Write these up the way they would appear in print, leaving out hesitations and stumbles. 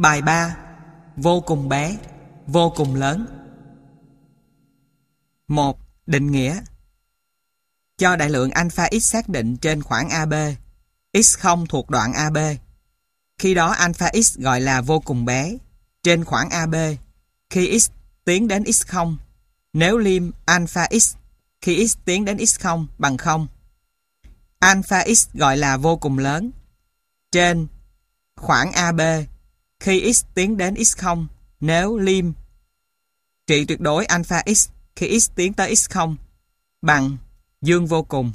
Bài 3. Vô cùng bé, vô cùng lớn. 1. Định nghĩa. Cho đại lượng alpha x xác định trên khoảng AB, x0 thuộc đoạn AB. Khi đó alpha x gọi là vô cùng bé trên khoảng AB khi x tiến đến x0 nếu lim alpha x khi x tiến đến x0 bằng 0. Alpha x gọi là vô cùng lớn trên khoảng AB khi x tiến đến x0 nếu lim trị tuyệt đối alpha x khi x tiến tới x0 bằng dương vô cùng.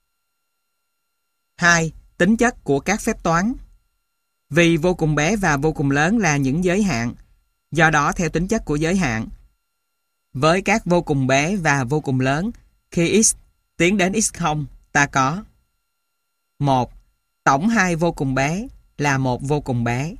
2. Tính chất của các phép toán. Vì vô cùng bé và vô cùng lớn là những giới hạn, do đó theo tính chất của giới hạn, với các vô cùng bé và vô cùng lớn, khi x tiến đến x0, ta có 1. Tổng hai vô cùng bé là một vô cùng bé.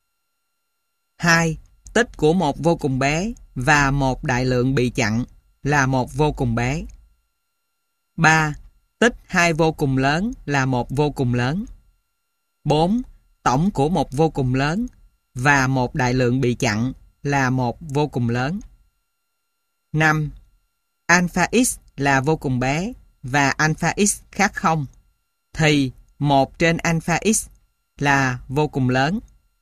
2. Tích của một vô cùng bé và một đại lượng bị chặn là một vô cùng bé. 3. Tích hai vô cùng lớn là một vô cùng lớn. 4. Tổng của một vô cùng lớn và một đại lượng bị chặn là một vô cùng lớn. 5. Alpha x là vô cùng bé và alpha x khác 0 thì 1 trên alpha x là vô cùng lớn.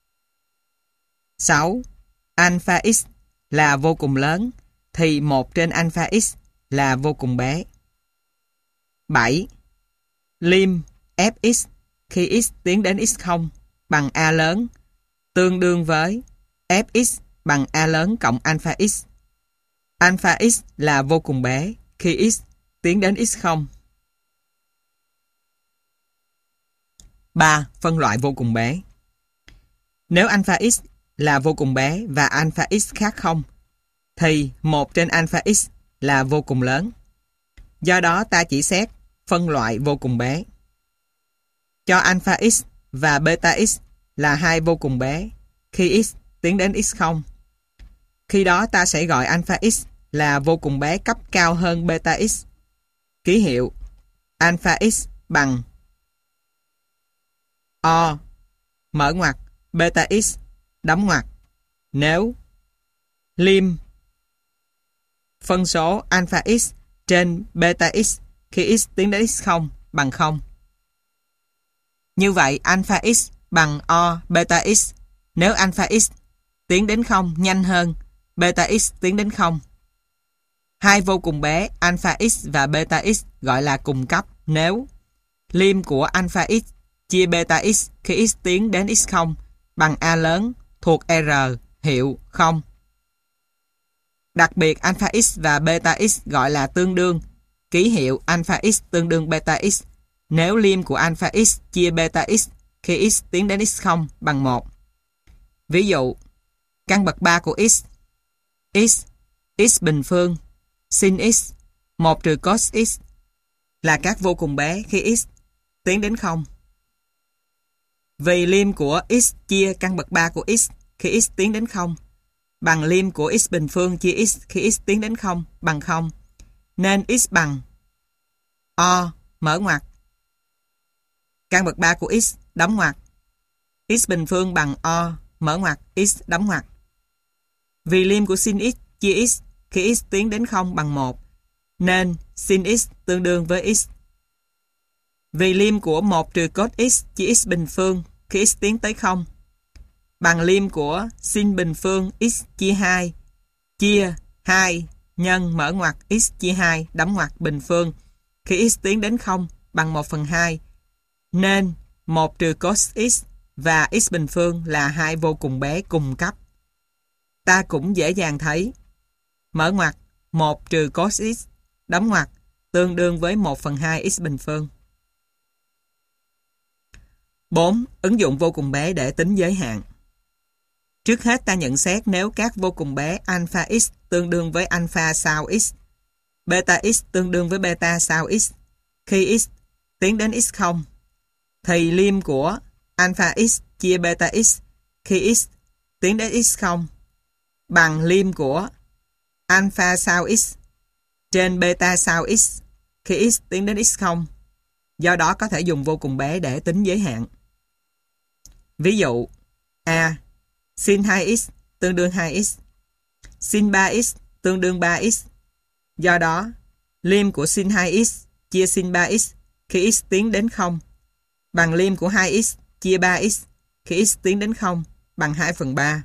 6. Alpha x là vô cùng lớn thì 1 trên alpha x là vô cùng bé. 7. Lim fx khi x tiến đến x0 bằng a lớn tương đương với fx bằng a lớn cộng alpha x. Alpha x là vô cùng bé khi x tiến đến x0. 3. Phân loại vô cùng bé. Nếu alpha x là vô cùng bé và alpha x khác 0 thì 1 trên alpha x là vô cùng lớn. Do đó ta chỉ xét phân loại vô cùng bé. Cho alpha x và beta x là hai vô cùng bé khi x tiến đến x0. Khi đó ta sẽ gọi alpha x là vô cùng bé cấp cao hơn beta x. Ký hiệu alpha x bằng O mở ngoặc beta x đóng ngoặc nếu lim phân số alpha x trên beta x khi x tiến đến x0 bằng 0. Như vậy alpha x bằng O beta x nếu alpha x tiến đến 0 nhanh hơn beta x tiến đến 0. Hai vô cùng bé alpha x và beta x gọi là cùng cấp nếu lim của alpha x chia beta x khi x tiến đến x0 bằng A lớn thuộc R hiệu 0. Đặc biệt alpha x và beta x gọi là tương đương, ký hiệu alpha x tương đương beta x nếu lim của alpha x chia beta x khi x tiến đến x0 bằng 1. Ví dụ, căn bậc 3 của x bình phương, sin x, 1 trừ cos x là các vô cùng bé khi x tiến đến 0. Vì lim của x chia căn bậc 3 của x khi x tiến đến 0 bằng lim của x bình phương chia x khi x tiến đến 0 bằng 0, nên x bằng O mở ngoặc căn bậc 3 của x đóng ngoặc x bình phương bằng O mở ngoặc x đóng ngoặc. Vì lim của sin x chia x khi x tiến đến 0 bằng 1 nên sin x tương đương với x. Vì lim của 1 trừ cos x chia x bình phương khi x tiến tới 0 bằng lim của sin bình phương x chia 2 nhân mở ngoặc x chia 2 đóng ngoặc bình phương khi x tiến đến 0 bằng 1/2 nên 1 trừ cos x và x bình phương là hai vô cùng bé cùng cấp. Ta cũng dễ dàng thấy mở ngoặc 1 trừ cos x đóng ngoặc tương đương với 1/2 x bình phương. 4. Ứng dụng vô cùng bé để tính giới hạn. Trước hết ta nhận xét nếu các vô cùng bé alpha x tương đương với alpha sao x, beta x tương đương với beta sao x khi x tiến đến x0 thì lim của alpha x chia beta x khi x tiến đến x0 bằng lim của alpha sao x trên beta sao x khi x tiến đến x0. Do đó có thể dùng vô cùng bé để tính giới hạn. Ví dụ A. Sin 2x tương đương 2x. Sin 3x tương đương 3x. Do đó, lim của sin 2x chia sin 3x khi x tiến đến 0 bằng lim của 2x chia 3x khi x tiến đến 0 bằng 2/3.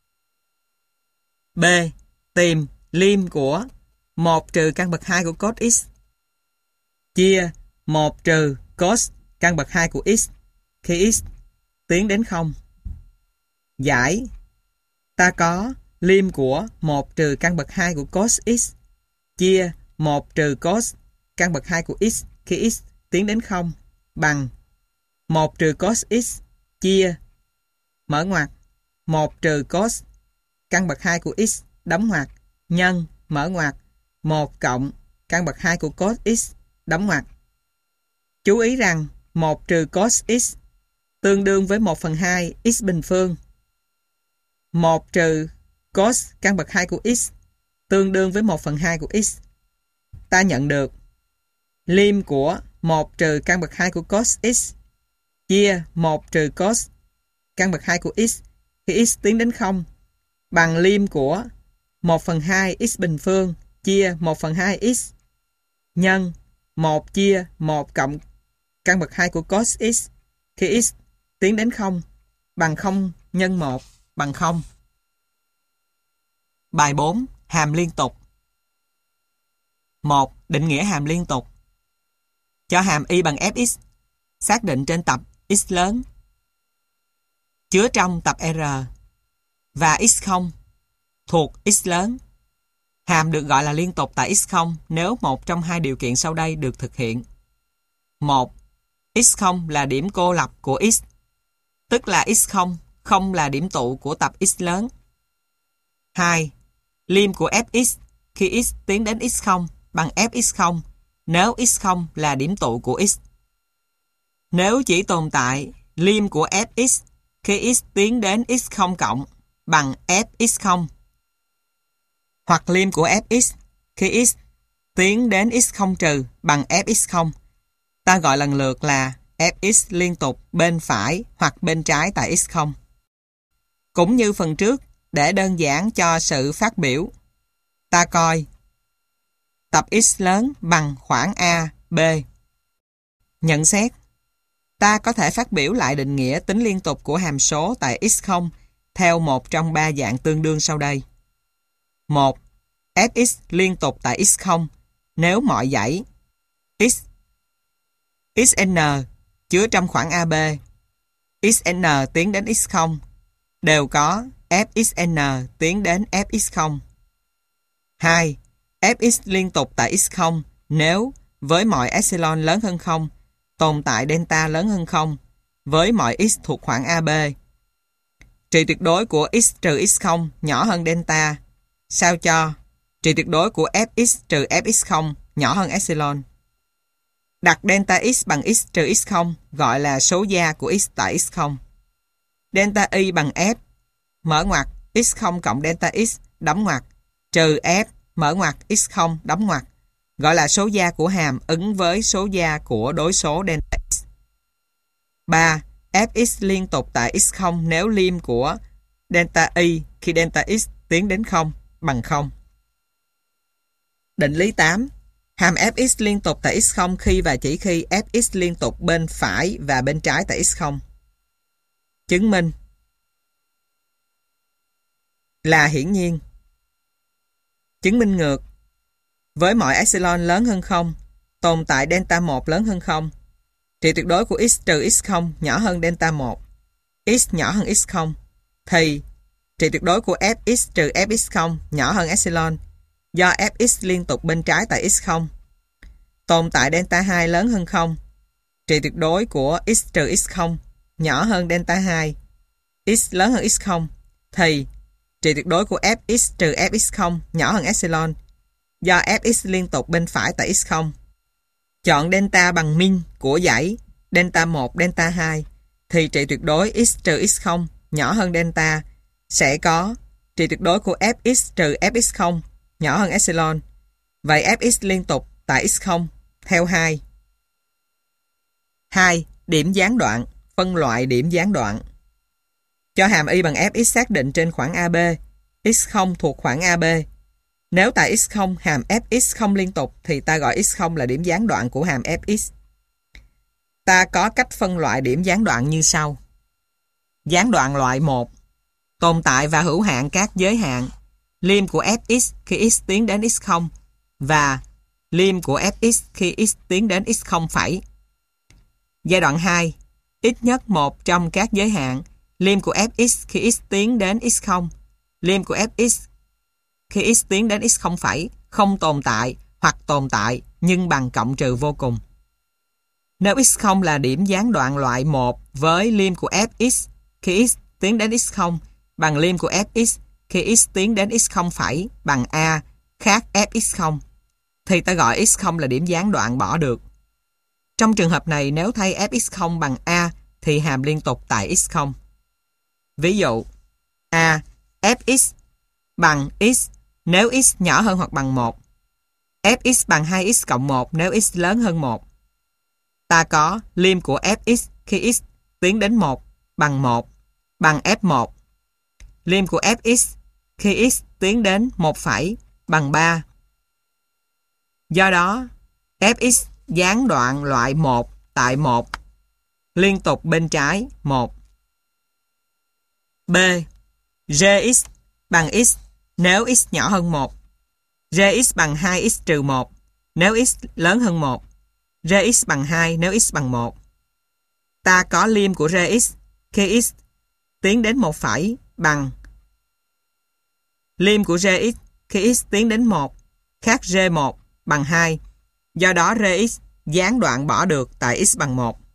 B. Tìm lim của 1 trừ căn bậc 2 của cos x chia 1 trừ cos căn bậc 2 của x khi x tiến đến 0. Giải. Ta có lim của 1 trừ căn bậc 2 của cos x chia 1 trừ cos căn bậc 2 của x khi x tiến đến 0 bằng 1 trừ cos x chia mở ngoặc 1 trừ cos căn bậc 2 của x đóng ngoặc nhân mở ngoặc 1 cộng căn bậc 2 của cos x đóng ngoặc. Chú ý rằng 1 trừ cos x tương đương với 1/2 x bình phương. 1 trừ cos căn bậc 2 của x tương đương với 1/2 của x. Ta nhận được lim của 1 trừ căn bậc 2 của cos x chia 1 trừ cos căn bậc 2 của x khi x tiến đến 0 bằng lim của 1/2 x bình phương chia 1/2 x nhân 1 chia 1 cộng căn bậc 2 của cos x khi x tiến đến 0 bằng 0 nhân 1 bằng 0. Bài 4. Hàm liên tục. 1. Định nghĩa hàm liên tục. Cho hàm y bằng fx xác định trên tập x lớn chứa trong tập R và x0 thuộc x lớn. Hàm được gọi là liên tục tại x0 nếu một trong hai điều kiện sau đây được thực hiện. 1. x0 là điểm cô lập của x, tức là x0 không là điểm tụ của tập x lớn. 2. Lim của fx khi x tiến đến x0 bằng fx0 nếu x0 là điểm tụ của x. Nếu chỉ tồn tại lim của fx khi x tiến đến x0 cộng bằng fx0 hoặc lim của fx khi x tiến đến x0 trừ bằng fx0, ta gọi lần lượt là fx liên tục bên phải hoặc bên trái tại x0. Cũng như phần trước, để đơn giản cho sự phát biểu, ta coi tập x lớn bằng khoảng A, B. Nhận xét. Ta có thể phát biểu lại định nghĩa tính liên tục của hàm số tại x0 theo một trong ba dạng tương đương sau đây. 1. Fx liên tục tại x0 nếu mọi dãy x xn chứa trong khoảng AB xn tiến đến x0 đều có fxn tiến đến fx0. 2. Fx liên tục tại x0 nếu với mọi epsilon lớn hơn 0 tồn tại delta lớn hơn 0 với mọi x thuộc khoảng AB. Trị tuyệt đối của x trừ x0 nhỏ hơn delta sao cho trị tuyệt đối của fx trừ fx0 nhỏ hơn epsilon. Đặt delta x bằng x trừ x0 gọi là số gia của x tại x0. Delta y bằng f mở ngoặc x0 cộng delta x đóng ngoặc trừ f mở ngoặc x0 đóng ngoặc gọi là số gia của hàm ứng với số gia của đối số delta x. 3. Fx liên tục tại x0 nếu lim của delta y khi delta x tiến đến 0 bằng 0. Định lý 8. Hàm fx liên tục tại x0 khi và chỉ khi fx liên tục bên phải và bên trái tại x0. Chứng minh là hiển nhiên. Chứng minh ngược. Với mọi epsilon lớn hơn 0, tồn tại delta 1 lớn hơn 0. Trị tuyệt đối của x trừ x0 nhỏ hơn delta 1, x nhỏ hơn x0, thì trị tuyệt đối của fx trừ fx0 nhỏ hơn epsilon do fx liên tục bên trái tại x0. Tồn tại delta 2 lớn hơn 0. Trị tuyệt đối của x trừ x0 nhỏ hơn delta 2, x lớn hơn x0, thì trị tuyệt đối của fx trừ fx0 nhỏ hơn epsilon do fx liên tục bên phải tại x0. Chọn delta bằng min của dãy delta 1, delta 2 thì trị tuyệt đối x trừ x0 nhỏ hơn delta sẽ có trị tuyệt đối của fx trừ fx0 nhỏ hơn epsilon. Vậy fx liên tục tại x0 theo 2. 2. Điểm gián đoạn. Phân loại điểm gián đoạn. Cho hàm y bằng fx xác định trên khoảng AB, x0 thuộc khoảng AB. Nếu tại x0 hàm fx không liên tục thì ta gọi x0 là điểm gián đoạn của hàm fx. Ta có cách phân loại điểm gián đoạn như sau. Gián đoạn loại 1. Tồn tại và hữu hạn các giới hạn. Lim của fx khi x tiến đến x0 và lim của fx khi x tiến đến x0 phẩy. Giai đoạn 2. Ít nhất một trong các giới hạn. Lim của fx khi x tiến đến x0. Lim của fx khi x tiến đến x0 phẩy không tồn tại hoặc tồn tại nhưng bằng cộng trừ vô cùng. Nếu x0 là điểm gián đoạn loại 1 với lim của fx khi x tiến đến x0 bằng lim của fx khi x tiến đến x0 phẩy bằng a khác fx0 thì ta gọi x0 là điểm gián đoạn bỏ được. Trong trường hợp này nếu thay fx0 bằng a thì hàm liên tục tại x0. Ví dụ a fx bằng x nếu x nhỏ hơn hoặc bằng 1. Fx bằng 2x cộng 1 nếu x lớn hơn 1. Ta có lim của fx khi x tiến đến 1 bằng 1 bằng f1. Lim của fx khi x tiến đến 1 phẩy bằng 3. Do đó, fx gián đoạn loại 1 tại 1 liên tục bên trái 1. B. Gx bằng x nếu x nhỏ hơn 1. Gx bằng 2x trừ 1 nếu x lớn hơn 1. Gx bằng 2 nếu x bằng 1. Ta có lim của Gx khi x tiến đến 1 phẩy bằng lim của Gx khi x tiến đến 1 khác G1 bằng 2. Do đó Gx gián đoạn bỏ được tại x bằng 1.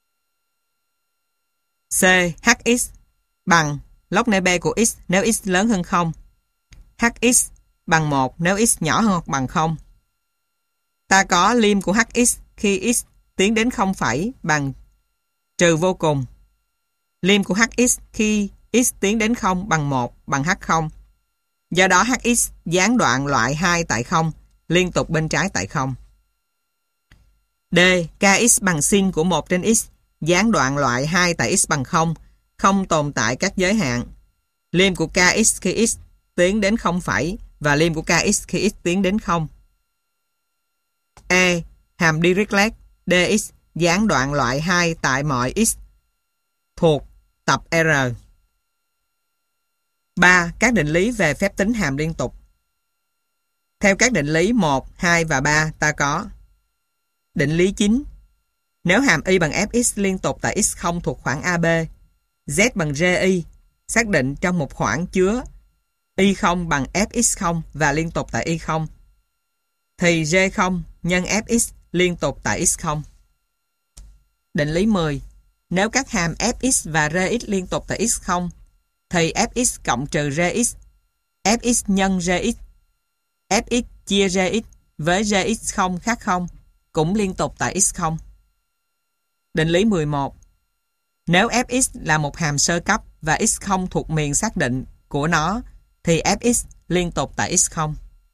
C. Hx bằng log nê B của x nếu x lớn hơn 0. Hx bằng 1 nếu x nhỏ hơn hoặc bằng 0. Ta có lim của Hx khi x tiến đến 0 phẩy bằng trừ vô cùng. Lim của Hx khi x tiến đến 0 bằng 1 bằng H0. Do đó Hx gián đoạn loại 2 tại 0, liên tục bên trái tại 0. D. Kx bằng sin của 1 trên x, gián đoạn loại 2 tại x bằng 0, không tồn tại các giới hạn. Lim của Kx khi x tiến đến 0 phẩy và lim của Kx khi x tiến đến 0. E. Hàm Dirichlet dx gián đoạn loại 2 tại mọi x thuộc tập R. 3. Các định lý về phép tính hàm liên tục. Theo các định lý 1, 2 và 3 ta có định lý chính. Nếu hàm y bằng fx liên tục tại x0 thuộc khoảng AB, z bằng ri xác định trong một khoảng chứa y0 bằng fx0 và liên tục tại y0, thì g0 nhân fx liên tục tại x0. Định lý 10. Nếu các hàm fx và rx liên tục tại x0, thì fx cộng trừ rx, fx nhân rx, fx chia rx với rx0 khác 0 cũng liên tục tại x0. Định lý 11. Nếu fx là một hàm sơ cấp và x0 thuộc miền xác định của nó, thì fx liên tục tại x0.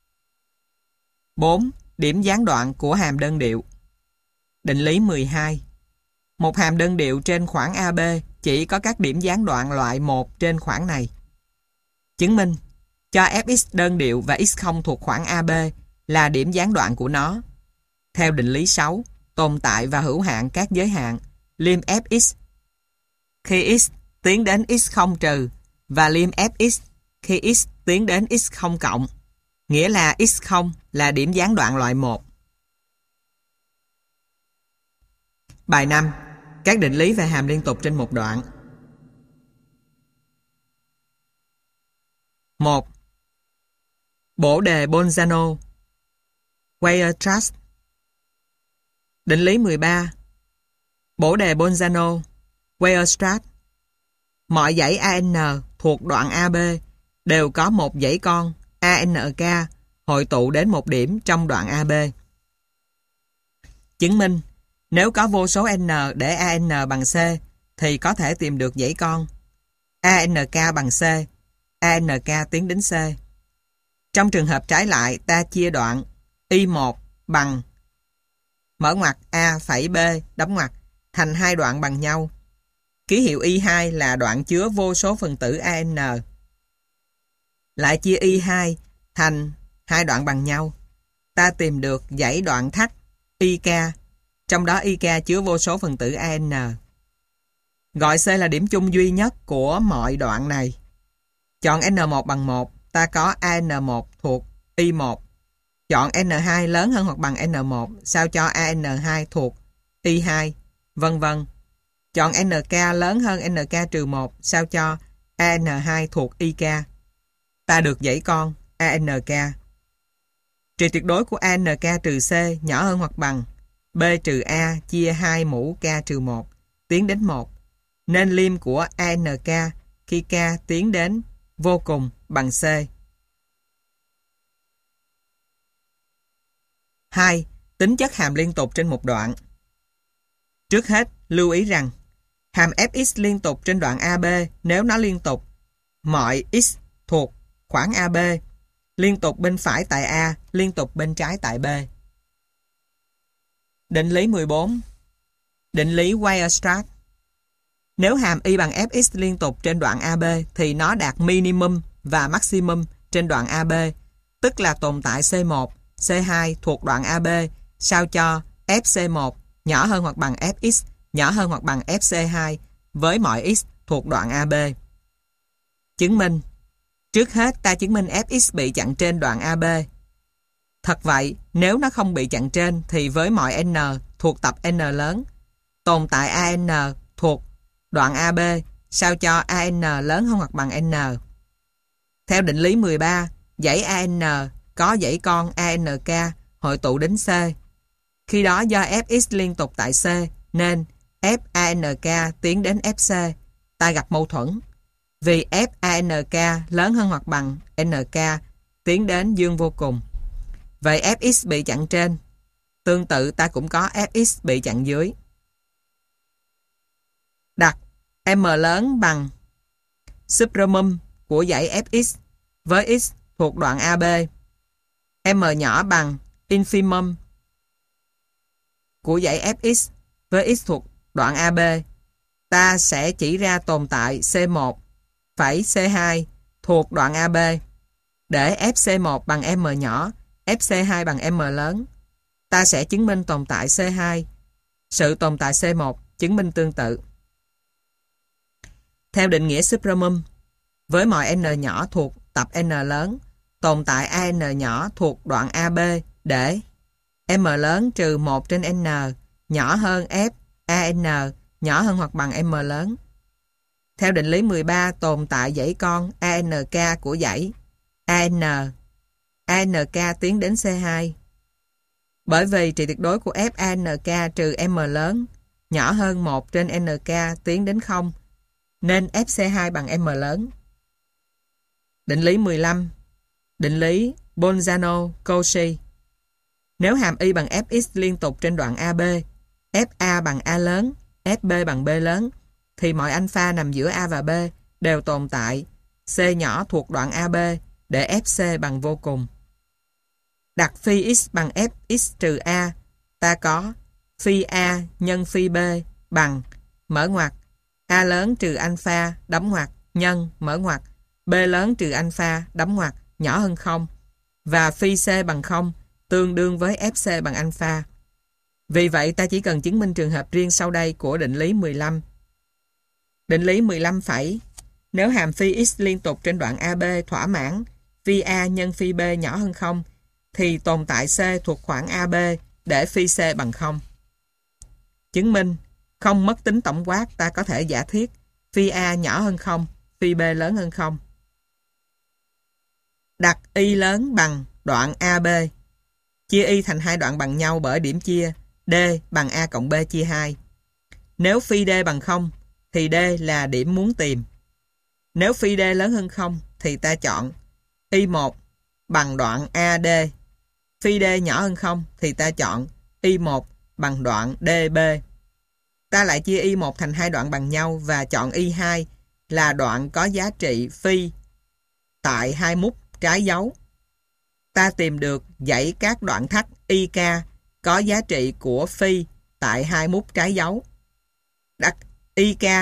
4. Điểm gián đoạn của hàm đơn điệu. Định lý 12. Một hàm đơn điệu trên khoảng AB chỉ có các điểm gián đoạn loại 1 trên khoảng này. Chứng minh cho fx đơn điệu và x0 thuộc khoảng AB là điểm gián đoạn của nó. Theo định lý 6, tồn tại và hữu hạn các giới hạn. Lim fx khi x tiến đến x0 trừ và lim fx khi x tiến đến x0 cộng, nghĩa là x0 là điểm gián đoạn loại 1. Bài 5. Các định lý về hàm liên tục trên một đoạn. 1. Bổ đề Bolzano Weierstrass. Định lý 13. Bổ đề Bolzano Weierstrass. Mọi dãy AN thuộc đoạn AB đều có một dãy con ANK hội tụ đến một điểm trong đoạn AB. Chứng minh nếu có vô số n để AN bằng C thì có thể tìm được dãy con ANK bằng C, ANK tiến đến C. Trong trường hợp trái lại, ta chia đoạn Y1 bằng mở ngoặc A phẩy B đóng ngoặc thành hai đoạn bằng nhau. K Ký hiệu Y2 là đoạn chứa vô số phần tử AN. Lại chia Y2 thành hai đoạn bằng nhau. Ta tìm được dãy đoạn thắt IK, trong đó IK chứa vô số phần tử AN. Gọi C là điểm chung duy nhất của mọi đoạn này. Chọn N1 bằng 1, ta có AN1 thuộc Y1. Chọn N2 lớn hơn hoặc bằng N1, sao cho AN2 thuộc Y2, vân vân. Chọn NK lớn hơn NK-1, sao cho AN2 thuộc IK. Ta được dãy con ANK. Trị tuyệt đối của ANK trừ C nhỏ hơn hoặc bằng B trừ A chia 2 mũ K trừ 1 tiến đến 1. Nên lim của ANK khi K tiến đến vô cùng bằng C. 2. Tính chất hàm liên tục trên một đoạn. Trước hết, lưu ý rằng hàm fx liên tục trên đoạn AB nếu nó liên tục mọi x thuộc khoảng AB, liên tục bên phải tại A, liên tục bên trái tại B. Định lý 14. Định lý Weierstrass. Nếu hàm y bằng fx liên tục trên đoạn AB thì nó đạt minimum và maximum trên đoạn AB, tức là tồn tại C1, C2 thuộc đoạn AB, sao cho FC1 nhỏ hơn hoặc bằng fx, nhỏ hơn hoặc bằng FC2 với mọi x thuộc đoạn AB. Chứng minh. Trước hết ta chứng minh fx bị chặn trên đoạn AB. Thật vậy, nếu nó không bị chặn trên thì với mọi n thuộc tập n lớn, tồn tại AN thuộc đoạn AB, sao cho AN lớn hơn hoặc bằng n. Theo định lý 13, dãy AN có dãy con ANK hội tụ đến C. Khi đó do fx liên tục tại C nên FANK tiến đến FC, ta gặp mâu thuẫn. Vì FANK lớn hơn hoặc bằng NK tiến đến dương vô cùng. Vậy fx bị chặn trên. Tương tự ta cũng có fx bị chặn dưới. Đặt M lớn bằng supremum của dãy fx với x thuộc đoạn AB. M nhỏ bằng infimum của dãy fx với x thuộc đoạn AB. Ta sẽ chỉ ra tồn tại C1 phẩy C2 thuộc đoạn AB để FC1 bằng M nhỏ, FC2 bằng M lớn. Ta sẽ chứng minh tồn tại C2. Sự tồn tại C1 chứng minh tương tự. Theo định nghĩa supremum, với mọi n nhỏ thuộc tập n lớn, tồn tại AN nhỏ thuộc đoạn AB để M lớn trừ 1 trên N nhỏ hơn F AN nhỏ hơn hoặc bằng M lớn. Theo định lý 13, tồn tại dãy con ANK của dãy AN. ANK tiến đến C2. Bởi vì trị tuyệt đối của F ANK trừ M lớn nhỏ hơn 1 trên NK tiến đến 0, nên FC2 bằng M lớn. Định lý 15. Định lý Bolzano-Cauchy. Nếu hàm y bằng fx liên tục trên đoạn AB, FA bằng A lớn, FB bằng B lớn, thì mọi alpha nằm giữa A và B đều tồn tại C nhỏ thuộc đoạn AB để FC bằng vô cùng. Đặt phi x bằng fx trừ A, ta có phi A nhân phi B bằng mở ngoặc A lớn trừ alpha đóng ngoặc nhân mở ngoặc B lớn trừ alpha đóng ngoặc nhỏ hơn 0 và phi C bằng 0 tương đương với FC bằng alpha. Vì vậy ta chỉ cần chứng minh trường hợp riêng sau đây của định lý 15. Định lý 15 phẩy. Nếu hàm phi x liên tục trên đoạn AB thỏa mãn phi A nhân phi B nhỏ hơn 0 thì tồn tại C thuộc khoảng AB để phi C bằng 0. Chứng minh không mất tính tổng quát, ta có thể giả thiết phi A nhỏ hơn 0, phi B lớn hơn 0. Đặt y lớn bằng đoạn AB. Chia y thành hai đoạn bằng nhau bởi điểm chia D bằng A cộng B chia 2. Nếu phi D bằng 0 thì D là điểm muốn tìm. Nếu phi D lớn hơn 0 thì ta chọn Y1 bằng đoạn AD. Phi D nhỏ hơn 0 thì ta chọn Y1 bằng đoạn DB. Ta lại chia Y1 thành hai đoạn bằng nhau và chọn Y2 là đoạn có giá trị phi tại hai mút trái dấu. Ta tìm được dãy các đoạn thắt IK có giá trị của phi tại hai mút trái dấu. Đặt IK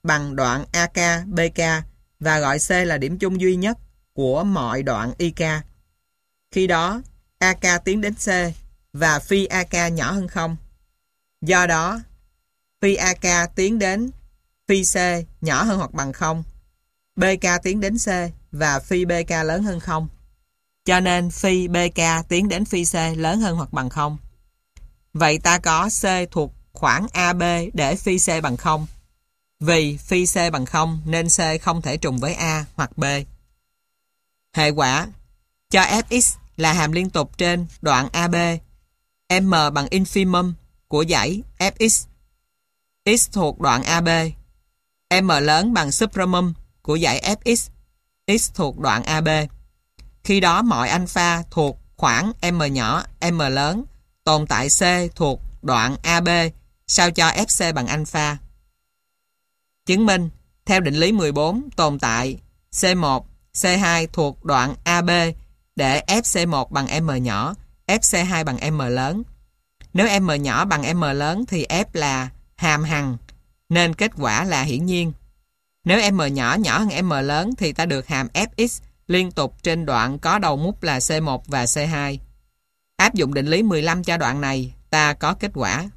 bằng đoạn AK, BK và gọi C là điểm chung duy nhất của mọi đoạn IK. Khi đó, AK tiến đến C và phi AK nhỏ hơn 0. Do đó, phi AK tiến đến phi C nhỏ hơn hoặc bằng 0. BK tiến đến C và phi BK lớn hơn 0. Cho nên phi BK tiến đến phi C lớn hơn hoặc bằng 0. Vậy ta có C thuộc khoảng AB để phi C bằng 0. Vì phi C bằng 0 nên C không thể trùng với A hoặc B. Hệ quả, cho Fx là hàm liên tục trên đoạn AB, M bằng infimum của dãy Fx. X thuộc đoạn AB, M lớn bằng supremum của dãy Fx. X thuộc đoạn AB. Khi đó mọi alpha thuộc khoảng M nhỏ, M lớn tồn tại C thuộc đoạn AB sao cho Fc bằng alpha. Chứng minh, theo định lý 14 tồn tại C1, C2 thuộc đoạn AB để FC1 bằng M nhỏ, FC2 bằng M lớn. Nếu M nhỏ bằng M lớn thì F là hàm hằng, nên kết quả là hiển nhiên. Nếu M nhỏ nhỏ hơn M lớn thì ta được hàm Fx liên tục trên đoạn có đầu mút là C1 và C2. Áp dụng định lý 15 cho đoạn này, ta có kết quả.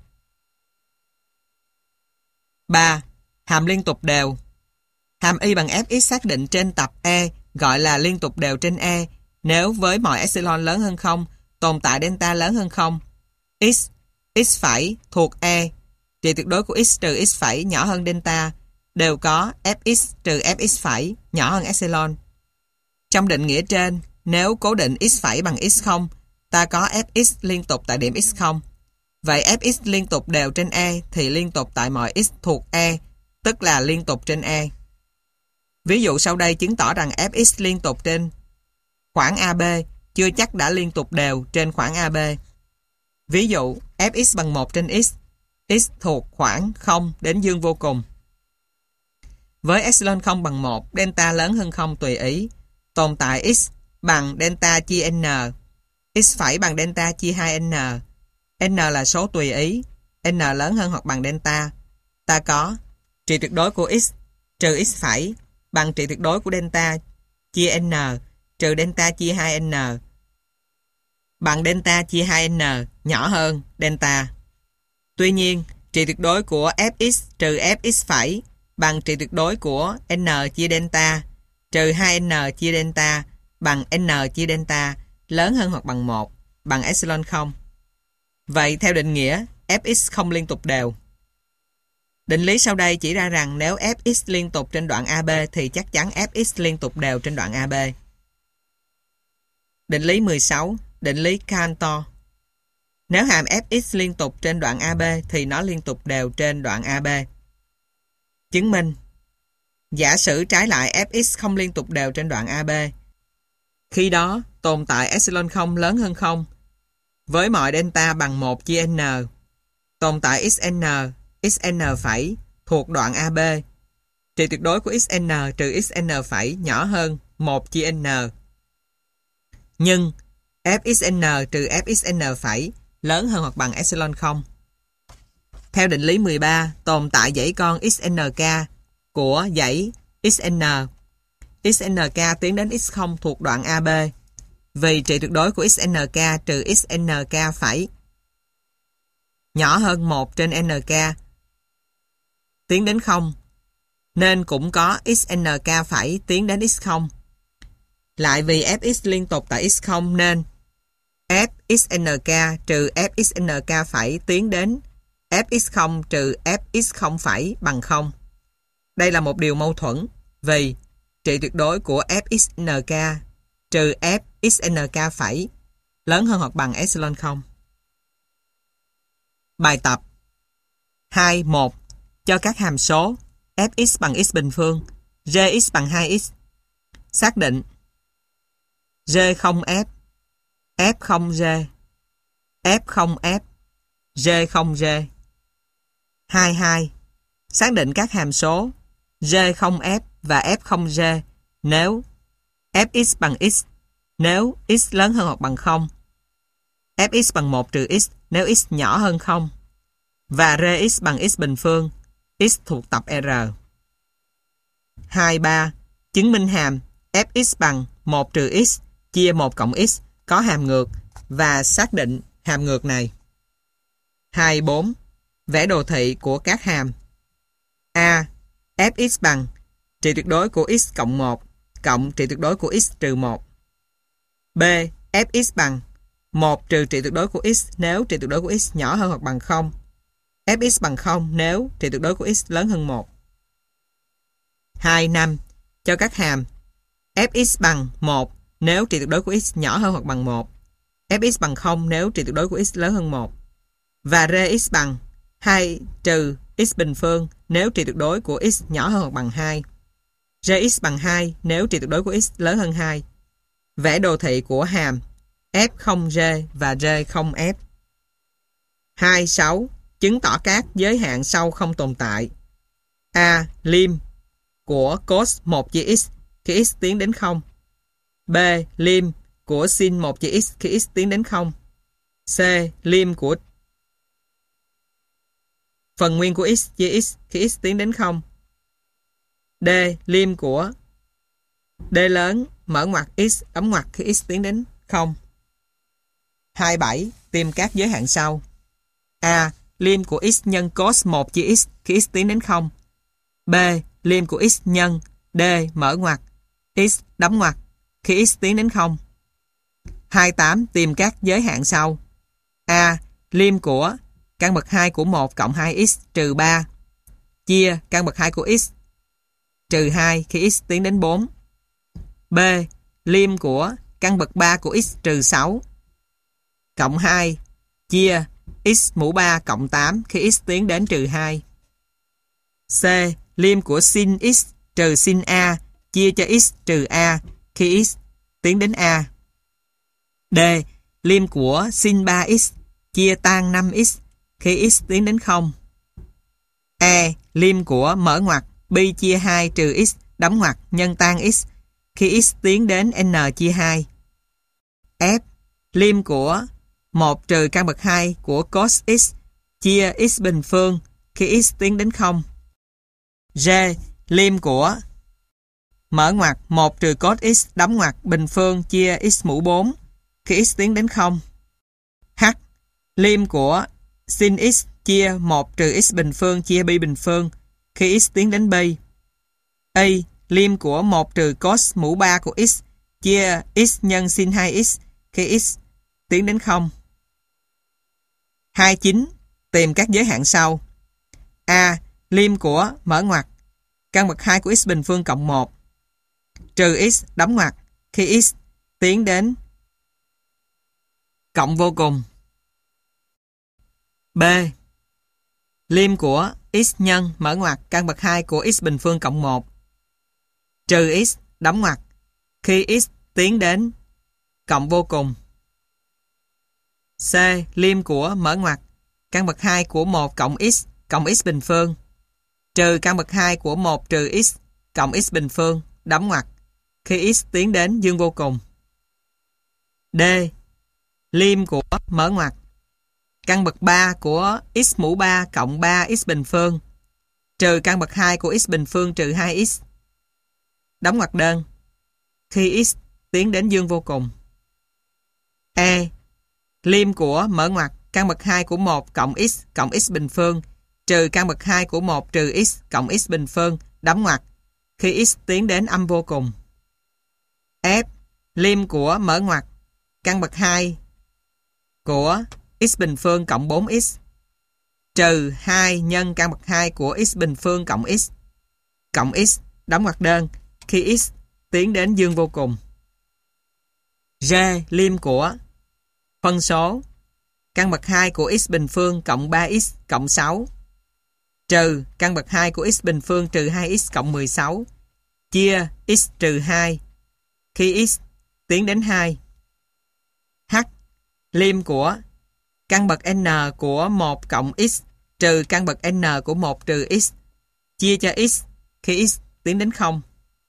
3. Hàm liên tục đều. Hàm y bằng Fx xác định trên tập E gọi là liên tục đều trên E nếu với mọi epsilon lớn hơn 0 tồn tại delta lớn hơn 0. X phẩy thuộc E, trị tuyệt đối của x trừ x phẩy nhỏ hơn delta đều có Fx trừ Fx phẩy nhỏ hơn epsilon. Trong định nghĩa trên, nếu cố định x phẩy bằng x0, ta có Fx liên tục tại điểm x0. Vậy Fx liên tục đều trên E thì liên tục tại mọi x thuộc E, tức là liên tục trên E. Ví dụ sau đây chứng tỏ rằng Fx liên tục trên khoảng AB chưa chắc đã liên tục đều trên khoảng AB. Ví dụ Fx bằng 1 trên x thuộc khoảng 0 đến dương vô cùng. Với epsilon 0 bằng 1, delta lớn hơn 0 tùy ý, tồn tại x bằng delta chia n, x phẩy bằng delta chia 2n. N là số tùy ý, n lớn hơn hoặc bằng delta. Ta có trị tuyệt đối của x trừ x phẩy bằng trị tuyệt đối của delta chia n trừ delta chia 2n bằng delta chia 2n nhỏ hơn delta. Tuy nhiên, trị tuyệt đối của Fx trừ Fx phẩy bằng trị tuyệt đối của n chia delta trừ 2n chia delta bằng n chia delta lớn hơn hoặc bằng 1 bằng epsilon 0. Vậy theo định nghĩa, Fx không liên tục đều. Định lý sau đây chỉ ra rằng nếu Fx liên tục trên đoạn AB thì chắc chắn Fx liên tục đều trên đoạn AB. Định lý 16, định lý Cantor. Nếu hàm Fx liên tục trên đoạn AB thì nó liên tục đều trên đoạn AB. Chứng minh, giả sử trái lại Fx không liên tục đều trên đoạn AB. Khi đó, tồn tại epsilon 0 lớn hơn 0 với mọi delta bằng 1 chia n. Tồn tại xn phẩy thuộc đoạn AB. Trị tuyệt đối của xn trừ xn phẩy nhỏ hơn 1 chia n. Nhưng fxn trừ fxn phẩy lớn hơn hoặc bằng epsilon 0. Theo định lý 13, tồn tại dãy con xnk của dãy xn. Xnk tiến đến x0 thuộc đoạn AB. Vì trị tuyệt đối của xnk trừ xnk phẩy nhỏ hơn 1 trên nk tiến đến 0, nên cũng có xnk phẩy tiến đến x0. Lại vì fx liên tục tại x0 nên fxnk trừ fxnk phẩy tiến đến fx0 trừ fx0 phẩy bằng 0. Đây là một điều mâu thuẫn vì trị tuyệt đối của fxnk trừ fxnk phẩy lớn hơn hoặc bằng epsilon 0. Bài tập 2.1 cho các hàm số fx bằng x bình phương, gx bằng 2x. Xác định g không f, f không g, f không f, g không g. 2.2 xác định các hàm số g không f và f không g nếu fx bằng x nếu x lớn hơn hoặc bằng 0, fx bằng 1 trừ x nếu x nhỏ hơn 0 và rx bằng x bình phương, x thuộc tập R. 2.3. Chứng minh hàm fx bằng 1 trừ x chia 1 cộng x có hàm ngược và xác định hàm ngược này. 2.4. Vẽ đồ thị của các hàm. A. Fx bằng trị tuyệt đối của x cộng 1 cộng trị tuyệt đối của x trừ 1. B. Fx bằng 1 trừ trị tuyệt đối của x nếu trị tuyệt đối của x nhỏ hơn hoặc bằng 0. Fx bằng 0 nếu trị tuyệt đối của x lớn hơn 1. 2.5. Cho các hàm fx bằng 1 nếu trị tuyệt đối của x nhỏ hơn hoặc bằng 1. Fx bằng 0 nếu trị tuyệt đối của x lớn hơn 1. Và Rx bằng 2 trừ x bình phương nếu trị tuyệt đối của x nhỏ hơn hoặc bằng 2. Rx bằng 2 nếu trị tuyệt đối của x lớn hơn 2. Vẽ đồ thị của hàm f không r và r không f. 2.6. Chứng tỏ các giới hạn sau không tồn tại. A. Lim của cos 1 chia x khi x tiến đến 0. B. Lim của sin 1 chia x khi x tiến đến 0. C. Lim của phần nguyên của x chia x khi x tiến đến 0. D. Lim của D lớn mở ngoặc x đóng ngoặc khi x tiến đến 0. 2.7. Tìm các giới hạn sau. A. Lim của x nhân cos 1 chia x khi x tiến đến 0. B. Lim của x nhân D mở ngoặc x đóng ngoặc khi x tiến đến 0. 2.8. Tìm các giới hạn sau. A. Lim của căn bậc 2 của 1 cộng 2x trừ 3 chia căn bậc 2 của x trừ 2 khi x tiến đến 4. B. Lim của căn bậc 3 của x trừ 6 cộng 2 chia x mũ 3 cộng 8 khi x tiến đến trừ 2. C. Lim của sin x trừ sin a chia cho x trừ a khi x tiến đến a. D. Lim của sin 3x chia tan 5x khi x tiến đến 0. E. Lim của mở ngoặc pi chia 2 trừ x đóng ngoặc nhân tan x khi x tiến đến n chia 2. F. Lim của 1 trừ căn bậc 2 của cos x chia x bình phương khi x tiến đến 0. G. Lim của mở ngoặc 1 trừ cos x đóng ngoặc bình phương chia x mũ 4 khi x tiến đến 0. H. Lim của sin x chia 1 trừ x bình phương chia pi bình phương khi x tiến đến pi. Y. Lim của 1 trừ cos mũ 3 của x chia x nhân sin 2x khi x tiến đến 0. 2.9. Tìm các giới hạn sau. A. Lim của mở ngoặc căn bậc 2 của x bình phương cộng 1 trừ x đóng ngoặc khi x tiến đến cộng vô cùng. B. Lim của x nhân mở ngoặc căn bậc 2 của x bình phương cộng 1 trừ x đóng ngoặc khi x tiến đến cộng vô cùng. C. Lim của mở ngoặc căn bậc 2 của 1 cộng x bình phương trừ căn bậc 2 của 1 trừ x cộng x bình phương đóng ngoặc khi x tiến đến dương vô cùng. D. Lim của mở ngoặc căn bậc 3 của x mũ 3 cộng 3x bình phương trừ căn bậc 2 của x bình phương trừ 2x đóng ngoặc đơn khi x tiến đến dương vô cùng. E. Lim của mở ngoặc căn bậc 2 của 1 cộng x bình phương trừ căn bậc 2 của 1 trừ x cộng x bình phương đóng ngoặc khi x tiến đến âm vô cùng. F. Lim của mở ngoặc căn bậc 2 của x bình phương cộng 4x trừ 2 nhân căn bậc 2 của x bình phương cộng x đóng ngoặc đơn khi x tiến đến dương vô cùng. G. Lim của phân số căn bậc 2 của x bình phương cộng 3x cộng 6 trừ căn bậc 2 của x bình phương trừ 2x cộng 16 chia x trừ 2 khi x tiến đến 2. H. Lim của căn bậc n của 1 cộng x trừ căn bậc n của 1 trừ x chia cho x khi x tiến đến 0.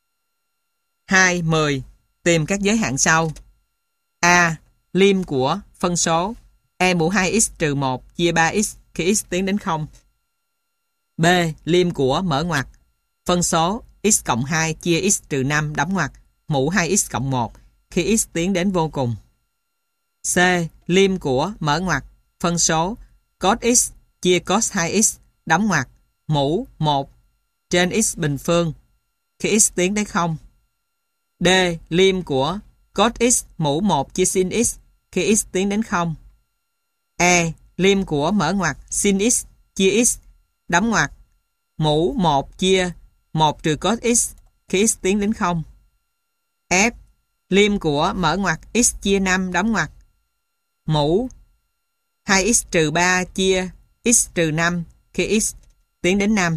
2.10. Tìm các giới hạn sau. A. Lim của phân số e mũ 2x trừ 1 chia 3x khi x tiến đến 0. B. Lim của mở ngoặc phân số x cộng 2 chia x trừ 5 đóng ngoặc mũ 2x cộng 1 khi x tiến đến vô cùng. C. Lim của mở ngoặc phân số cos x chia cos 2x đóng ngoặc mũ 1 trên x bình phương khi x tiến đến 0. D. Lim của cos x mũ 1 chia sin x khi x tiến đến 0. E. Lim của mở ngoặc sin x chia x đóng ngoặc mũ 1 chia 1 trừ cos x khi x tiến đến 0. F. Lim của mở ngoặc x chia 5 đóng ngoặc mũ 2x trừ 3 chia x trừ 5 khi x tiến đến 5.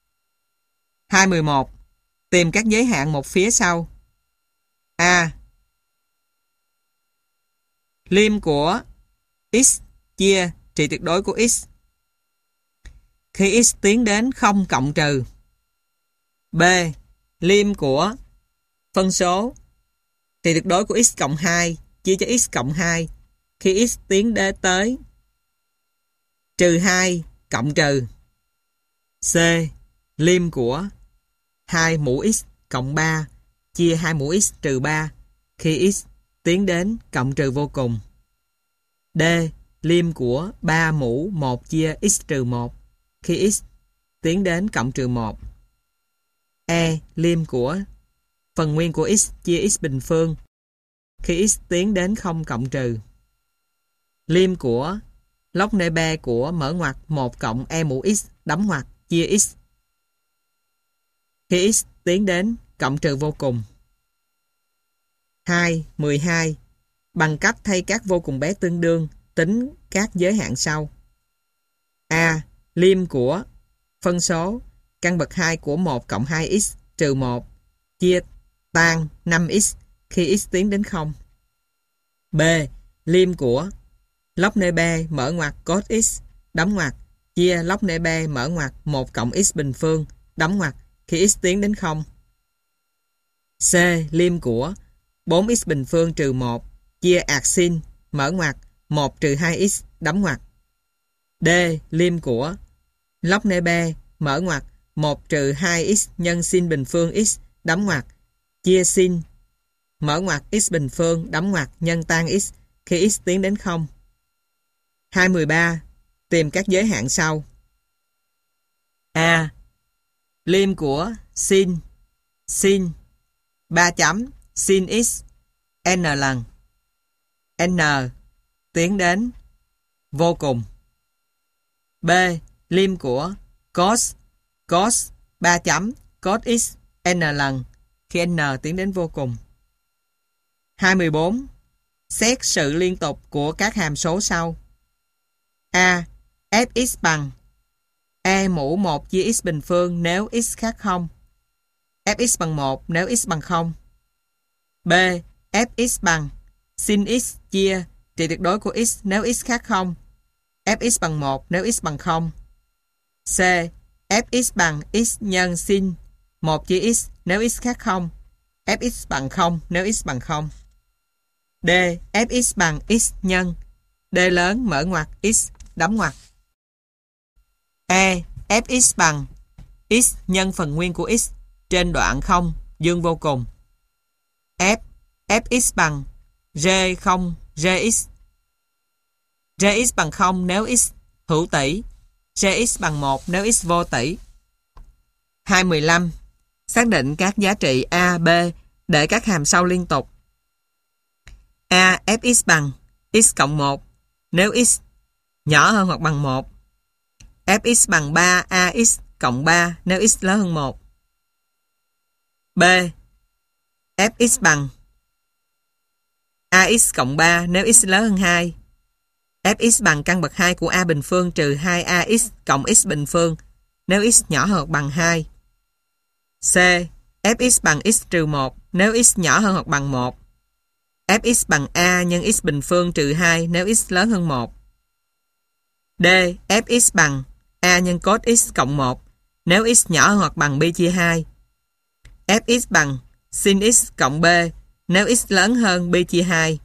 2.11. Tìm các giới hạn một phía sau. A. Lim của x chia trị tuyệt đối của x khi x tiến đến 0 cộng trừ. B. Lim của phân số trị tuyệt đối của x cộng 2 chia cho x cộng 2 khi x tiến đến tới trừ 2 cộng trừ. C. Lim của 2 mũ x cộng 3 chia 2 mũ x trừ 3 khi x tiến đến cộng trừ vô cùng. D. Lim của 3 mũ 1 chia x trừ 1 khi x tiến đến cộng trừ 1. E. Lim của phần nguyên của x chia x bình phương khi x tiến đến 0 cộng trừ. Lim của log nB của mở ngoặc 1 cộng e mũ x đóng ngoặc chia x khi x tiến đến cộng trừ vô cùng. 2.12. Bằng cách thay các vô cùng bé tương đương tính các giới hạn sau. A. Lim của phân số căn bậc 2 của 1 cộng 2x trừ 1 chia tan 5x khi x tiến đến 0. B. Lim của log nB mở ngoặc cos x đóng ngoặc chia log nB mở ngoặc 1 cộng x bình phương đóng ngoặc khi x tiến đến 0. C. Lim của 4x bình phương trừ 1 chia arcsin mở ngoặc 1 trừ 2x đóng ngoặc. D. Lim của log nB mở ngoặc 1 trừ 2x nhân sin bình phương x đóng ngoặc chia sin mở ngoặc x bình phương đóng ngoặc nhân tan x khi x tiến đến 0. 2.13. Tìm các giới hạn sau. A. Lim của sin 3 chấm sin x n lần n tiến đến vô cùng. B. Lim của cos 3 chấm cos x n lần khi n tiến đến vô cùng. 2.14. Xét sự liên tục của các hàm số sau. A. Fx bằng e mũ 1 chia x bình phương nếu x khác 0. Fx bằng 1 nếu x bằng 0. B. Fx bằng sin x chia trị tuyệt đối của x nếu x khác 0. Fx bằng 1 nếu x bằng 0. C. Fx bằng x nhân sin 1 chia x nếu x khác 0. Fx bằng 0 nếu x bằng 0. D. Fx bằng x nhân D lớn mở ngoặc x đóng ngoặc. E. Fx bằng x nhân phần nguyên của x trên đoạn 0 dương vô cùng. F. Fx bằng G0 Gx. Gx bằng 0 nếu x hữu tỷ. Gx bằng 1 nếu x vô tỷ. 2.15. Xác định các giá trị A, B để các hàm sau liên tục. A. Fx bằng x cộng 1 nếu x nhỏ hơn hoặc bằng 1. Fx bằng 3ax cộng 3 nếu x lớn hơn 1. B. Fx bằng ax cộng 3 nếu x lớn hơn 2. Fx bằng căn bậc 2 của a bình phương trừ 2ax cộng x bình phương nếu x nhỏ hơn hoặc bằng 2. C. Fx bằng x trừ 1 nếu x nhỏ hơn hoặc bằng 1. Fx bằng a nhân x bình phương trừ 2 nếu x lớn hơn 1. D. Fx bằng a nhân cos x cộng 1 nếu x nhỏ hơn hoặc bằng b chia 2. Fx bằng sin x cộng b nếu x lớn hơn b chia 2.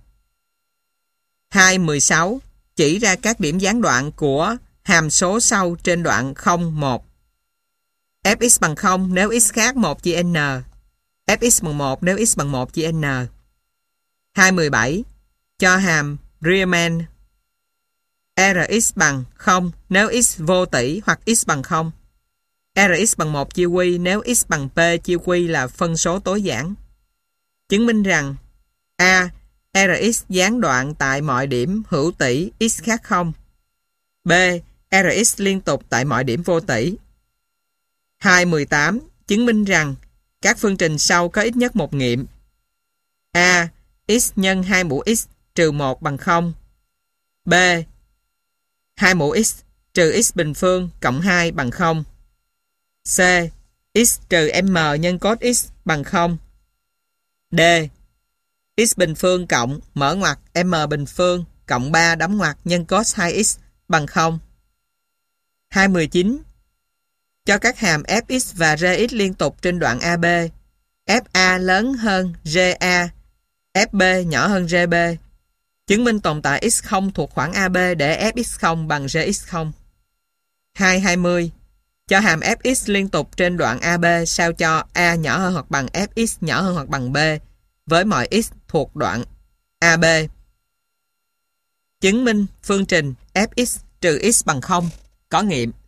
2.16. Chỉ ra các điểm gián đoạn của hàm số sau trên đoạn 0, 1. Fx bằng 0 nếu x khác 1 chia n. Fx bằng 1 nếu x bằng 1 chia n. 2.17. Cho hàm Riemann Rx bằng 0 nếu x vô tỷ hoặc x bằng 0. Rx bằng 1 chia Q nếu x bằng P chia Q là phân số tối giản. Chứng minh rằng A. Rx gián đoạn tại mọi điểm hữu tỷ x khác 0. B. Rx liên tục tại mọi điểm vô tỷ. 2.18. Chứng minh rằng các phương trình sau có ít nhất một nghiệm. A. X nhân 2 mũ x trừ 1 bằng 0. B. 2 mũ x trừ x bình phương cộng 2 bằng 0. C. X trừ m nhân cos x bằng 0. D. X bình phương cộng mở ngoặc m bình phương cộng 3 đóng ngoặc nhân cos 2x bằng 0. 2.19. Cho các hàm fx và rx liên tục trên đoạn AB. Fa lớn hơn RA, FB nhỏ hơn RB. Chứng minh tồn tại x0 thuộc khoảng AB để fx0 bằng rx0. 2.20. Cho hàm fx liên tục trên đoạn AB sao cho A nhỏ hơn hoặc bằng fx nhỏ hơn hoặc bằng B với mọi x thuộc đoạn AB. Chứng minh phương trình fx trừ x bằng 0 có nghiệm.